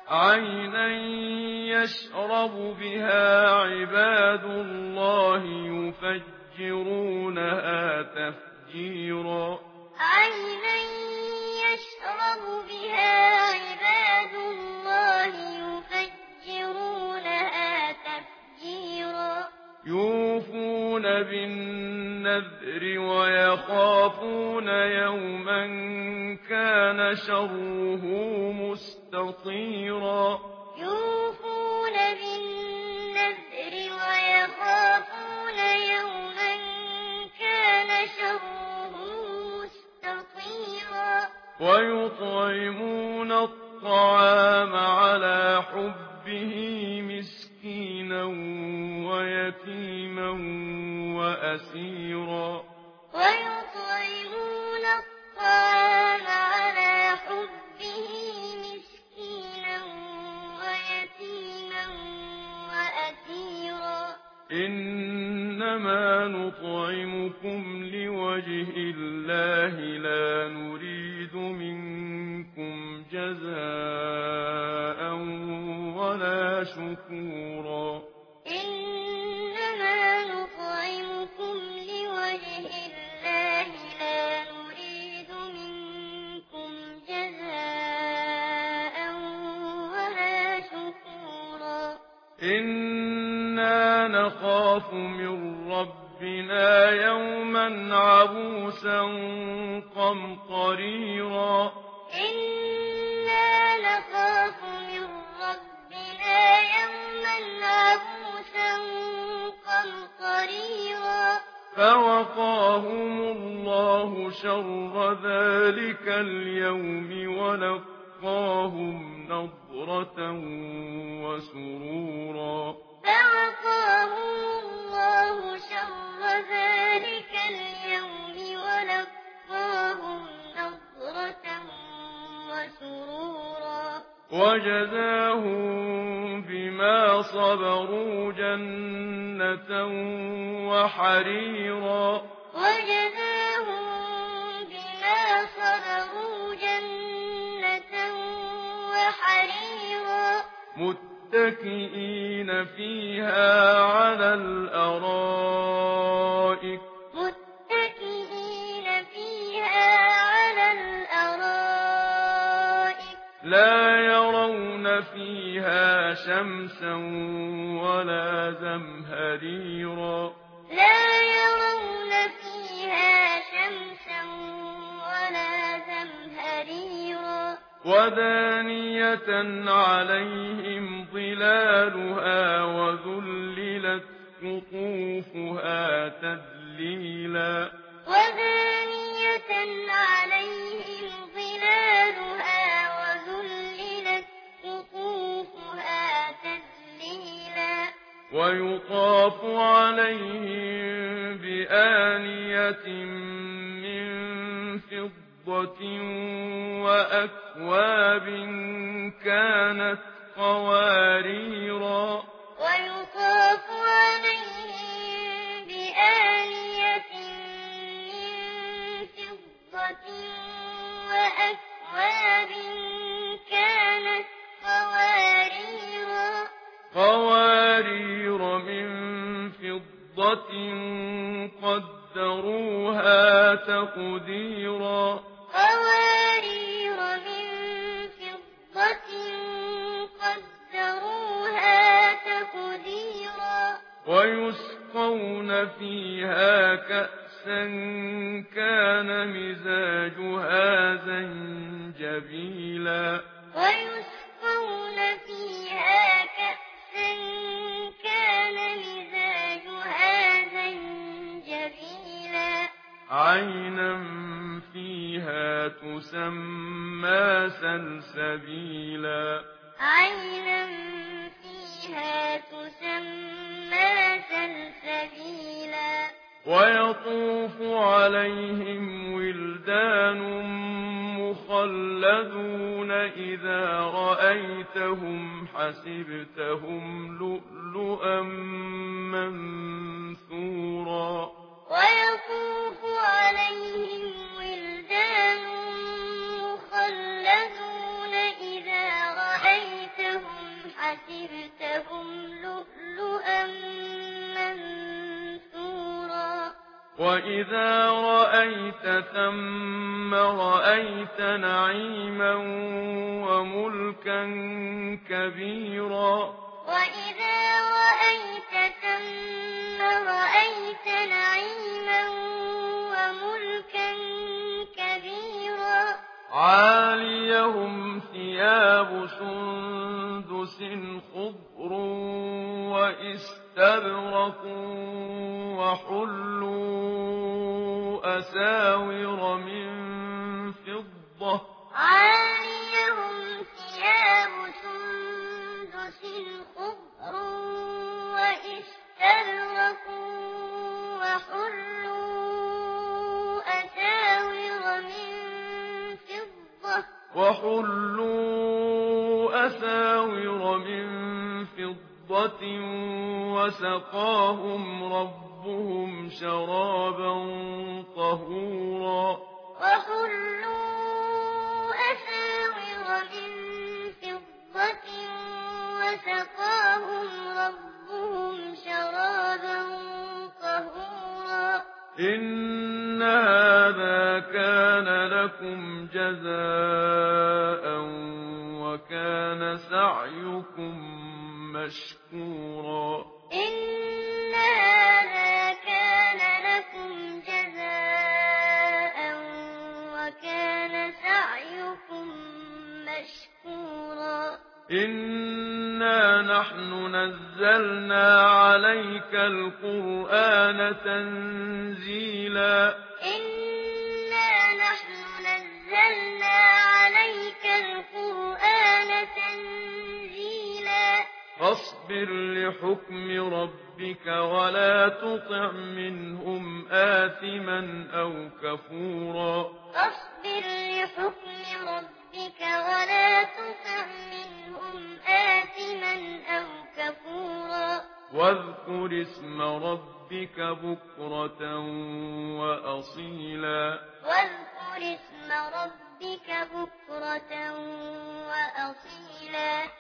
عَيْنًا يَشْرَبُ بِهَا عِبَادُ اللَّهِ يُفَجِّرُونَهَا تَفْجِيرًا عَيْنًا يَشْرَبُ بِهَا عِبَادُ اللَّهِ يُفَجِّرُونَهَا تَفْجِيرًا يُوفُونَ بِالنَّذْرِ وَيَخَافُونَ يَوْمًا كَانَ شَرُّهُ مُسْتَطِيرًا يُوفُونَ بِالنَّذْرِ وَيَخَافُونَ يَوْمًا كَانَ شَرُّهُ مُسْتَطِيرًا وَيُطْعِمُونَ الطَّعَامَ عَلَىٰ حُبِّهِ مِسْكِينًا وَيَتِيمًا وَأَسِيرًا وَيُطْعِمُونَ الطَّعَامَ عَلَىٰ حُبِّهِ مِسْكِينًا وَيَتِيمًا وَأَسِيرًا إِنَّمَا نُطْعِمُكُمْ لِوَجْهِ اللَّهِ لَا نُرِيدُ مِنكُمْ جَزَاءً وَلَا شُكُورًا إِنَّمَا نُطْعِمُكُمْ لِوَجْهِ اللَّهِ لَا نُرِيدُ مِنكُمْ جَزَاءً وَلَا شُكُورًا إِنَّا نَخَافُ مِن رَّبِّنَا يَوْمًا عَبُوسًا قَمْطَرِيرًا إِنَّا نَخَافُ مِن رَّبِّنَا يَوْمًا عَبُوسًا قَمْطَرِيرًا فَوَقَاهُمُ اللَّهُ شَرَّ ذَٰلِكَ الْيَوْمِ وَلَقَّاهُمْ نَضْرَةً وَسُرُورًا فَوَقَاهُمُ اللَّهُ شَرَّ ذَٰلِكَ الْيَوْمِ وَلَقَّاهُمْ نَضْرَةً وَسُرُورًا وَجَزَاهُم بِمَا صَبَرُوا جَنَّةً وَحَرِيرًا وَجَزَاهُم بِمَا صَبَرُوا جَنَّةً وَحَرِيرًا مُتَّكِئِينَ فِيهَا عَلَى الْأَرَائِكِ لَا يَرَوْنَ فِيهَا شَمْسًا وَلَا زَمْهَرِيرًا لَا يَرَوْنَ فِيهَا شَمْسًا وَلَا زَمْهَرِيرًا وَدَانِيَةً عَلَيْهِمْ ظِلَالُهَا وَذُلِّلَتْ قُطُوفُهَا تَذْلِيلًا وَدَانِيَةً عَلَيْهِمْ ظِلَالُهَا وَذُلِّلَتْ قُطُوفُهَا تَذْلِيلًا وَيُطَافُ عَلَيْهِم بِآنِيَةٍ مِّن فِضَّةٍ وَأَكْوَابٍ كَانَتْ قَوَارِيرَا وَيُطَافُ عَلَيْهِم بِآنِيَةٍ مِّن فِضَّةٍ وَأَكْوَابٍ كَانَتْ قَوَارِيرَ مِن فِضَّةٍ قَدَّرُوهَا تَقْدِيرًا قَوَارِيرَ مِن فِضَّةٍ قَدَّرُوهَا تَقْدِيرًا وَيُسْقَوْنَ فِيهَا كَأْسًا كَانَ مِزَاجُهَا زَنجَبِيلًا وَيُسْقَوْنَ فِيهَا كَأْسًا كَانَ مِزَاجُهَا زَنجَبِيلًا عَيْنًا فِيهَا تُسَمَّىٰ سَلْسَبِيلًا عَيْنًا فِيهَا تُسَمَّىٰ سَلْسَبِيلًا وَيَطُوفُ عَلَيْهِمْ وِلْدَانٌ مُّخَلَّدُونَ إِذَا رَأَيْتَهُمْ حَسِبْتَهُمْ لُؤْلُؤًا مَّنثُورًا وَيَطُوفُ عَلَيْهِمْ وِلْدَانٌ مُّخَلَّدُونَ إِذَا رَأَيْتَهُمْ حسبتهم لؤلؤا منثورا وإذا رأيت ثم رأيت نعيما وملكا كبيرا وإذا رأيت ثم رأيت نعيما وملكا كبيرا عاليهم ثياب سندس خضر وإستبرق وحلوا أساور من فضة عاليهم ثياب سندس خضر وإستبرق وحلوا أساور من فضة وسقاهم ربهم شرابا طهورا وحلوا أساور من فضة وسقاهم ربهم شرابا طهورا إن هذا كان لكم جزاء وكان سعيكم مشكورا إن هذا كان لكم جزاء وكان سعيكم مشكورا إنا نحن نزلنا عليك القرآن تنزيلا إنا نحن نزلنا عليك القرآن تنزيلا فاصبر لحكم ربك ولا تطع منهم آثما أو كفورا فاصبر لحكم ربك ولا تطع منهم آثما أو كفورا واذكر اسم ربك بكرة وأصيلا واذكر اسم ربك بكرة وأصيلا